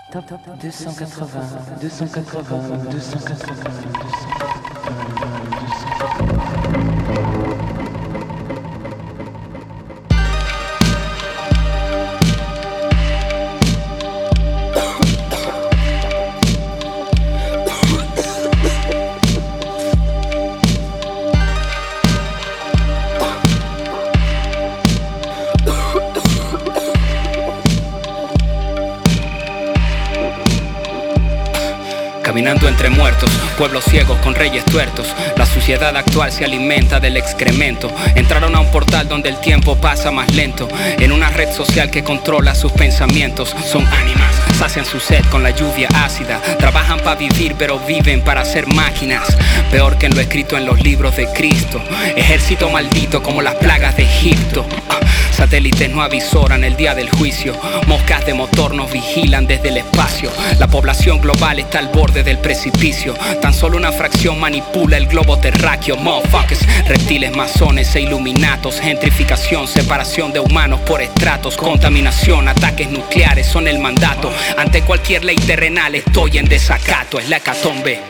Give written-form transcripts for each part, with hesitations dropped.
Top 280, 280, 280. Caminando entre muertos, pueblos ciegos con reyes tuertos. La sociedad actual se alimenta del excremento. Entraron a un portal donde el tiempo pasa más lento. En una red social que controla sus pensamientos. Son ánimas, sacian su sed con la lluvia ácida. Trabajan para vivir pero viven para ser máquinas. Peor que en lo escrito en los libros de Cristo. Ejército maldito como las plagas de Egipto. Satélites no avisoran el día del juicio. Moscas de motor nos vigilan desde el espacio. La población global está al borde del precipicio. Tan solo una fracción manipula el globo terráqueo. Motherfuckers, reptiles, masones e iluminatos. Gentrificación, separación de humanos por estratos. Contaminación, ataques nucleares son el mandato. Ante cualquier ley terrenal estoy en desacato. Es la hecatombe.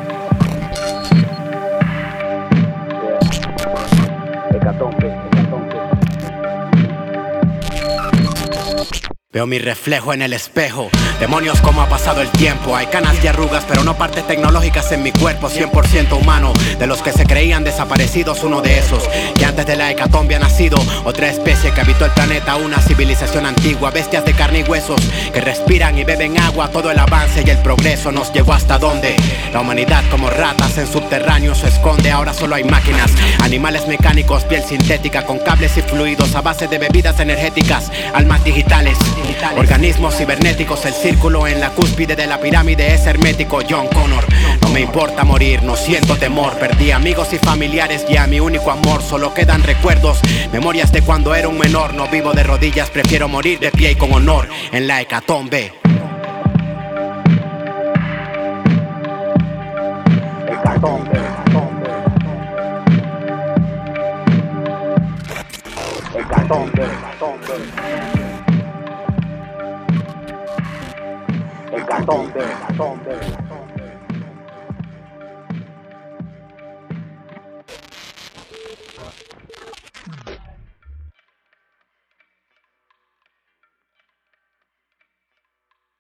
Veo mi reflejo en el espejo. Demonios, como ha pasado el tiempo. Hay canas y arrugas, pero no partes tecnológicas en mi cuerpo. 100% humano. De los que se creían desaparecidos, uno de esos que antes de la hecatombe ha nacido. Otra especie que habitó el planeta, una civilización antigua. Bestias de carne y huesos que respiran y beben agua. Todo el avance y el progreso nos llevó hasta donde la humanidad, como ratas en subterráneos, se esconde. Ahora solo hay máquinas, animales mecánicos, piel sintética con cables y fluidos a base de bebidas energéticas, almas digitales, organismos cibernéticos. El círculo en la cúspide de la pirámide es hermético. John Connor. No me importa morir, no siento temor. Perdí amigos y familiares y a mi único amor. Solo quedan recuerdos, memorias de cuando era un menor. No vivo de rodillas, prefiero morir de pie y con honor en la hecatombe. Hecatombe. Hecatombe. Hecatombe.